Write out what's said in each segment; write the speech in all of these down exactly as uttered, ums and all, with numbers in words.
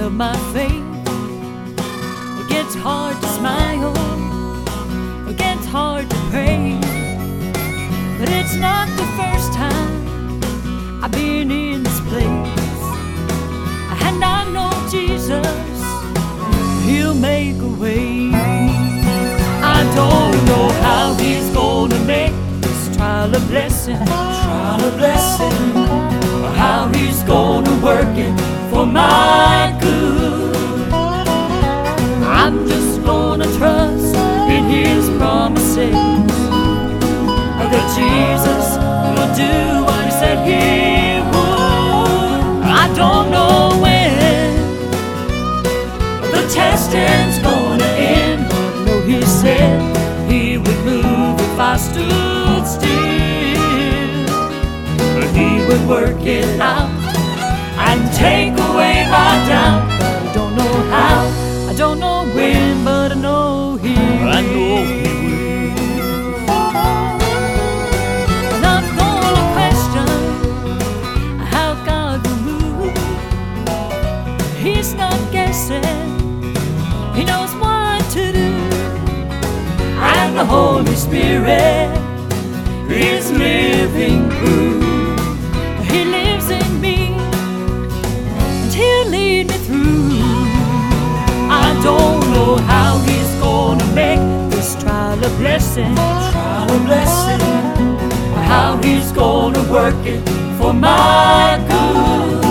of my faith. It gets hard to smile, it gets hard to pray, but it's not the first time I've been in this place. And I know Jesus, He'll make a way. I don't know how He's gonna make this trial a blessing, trial a blessing, or how He's gonna work it for my good. I'm just gonna trust in His promises, that Jesus will do what He said He would. I don't know when the testing's gonna end, but I know He said He would move if I stood still. But He would work it out and take away my doubt. But I don't know how, I don't know when, but I know He will. I know He will. I'm not gonna question how God will move. He's not guessing, He knows what to do. And the Holy Spirit is living proof. He lives in me, and He'll lead me through. I don't know how He's gonna make this trial a blessing, trial a blessing, or how He's gonna work it for my good.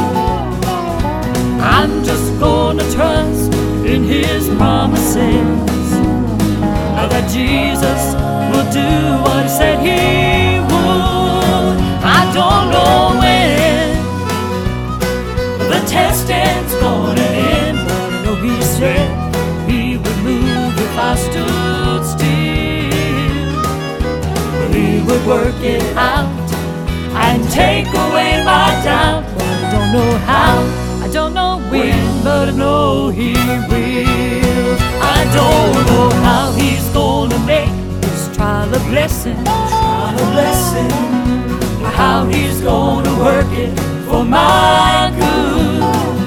I'm just gonna trust in His promises, that Jesus will do what He said He would. I don't know when the testing's gonna end, but I know He said He would move if I stood still. He would work it out and take away my doubt. But I don't know how, I don't know when, but I know He will. I don't know how He's gonna make this trial a blessing, trial a blessing, or how He's gonna work it for my good.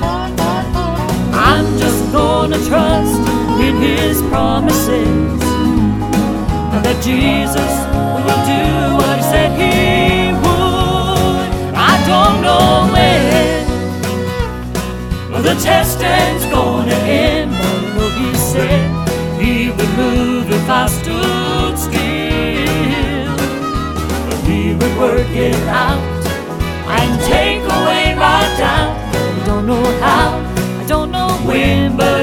I'm just gonna trust in His promises, that Jesus will do what He said He would. I don't know when the testing's gonna end, but I know He said He would move if I stood still. But He would work it out and take away my doubt. I don't know how, I don't know when, but